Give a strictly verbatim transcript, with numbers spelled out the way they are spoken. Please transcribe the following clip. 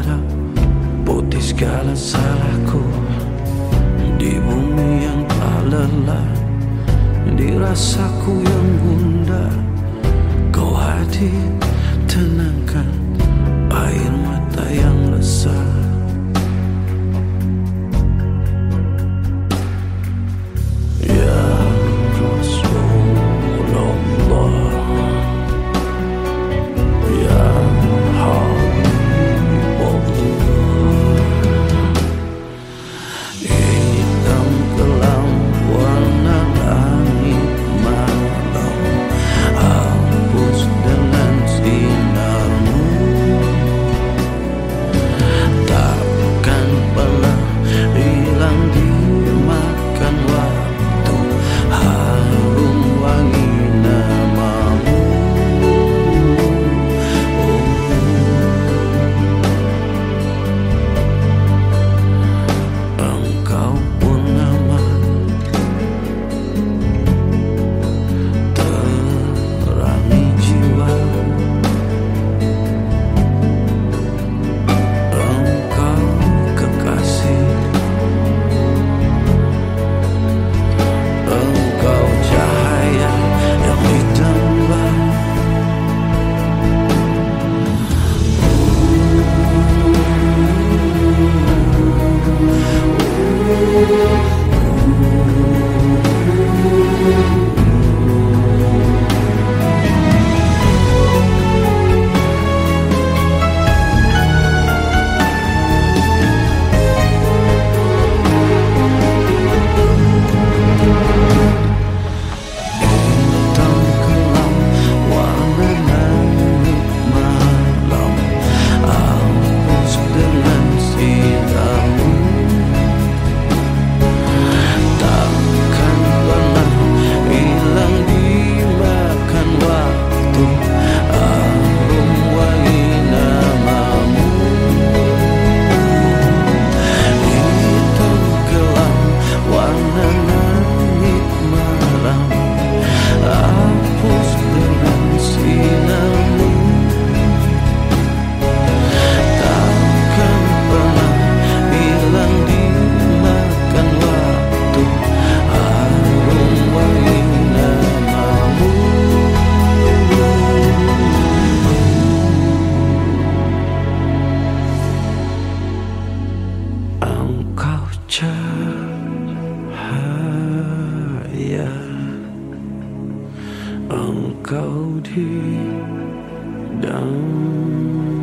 menghadap putih segala salahku. Di bumi yang tak lelah, di rasaku yang bunda, kau hadir tenangkan air mata yang resah. Ya Rasulullah, ya Habibullah, hitam kelam warna langit malam, hapus dengan sinarmu. Takkan pernah hilang dimakan waktu, harum wangi namamu. Oh, engkau purnama terangi jiwa, engkau kekasih, engkau cahaya yang ditambah. Hitam kelam warna langit malam, hapus dengan sinarmu. Takkan pernah hilang dimakan waktu, harum wangi namamu. Hitam kelam warna langit malam, hapus dengan sinarmu. Takkan pernah hilang dimakan waktu, harum wangi namamu. Engkau cahaya, engkau di dalam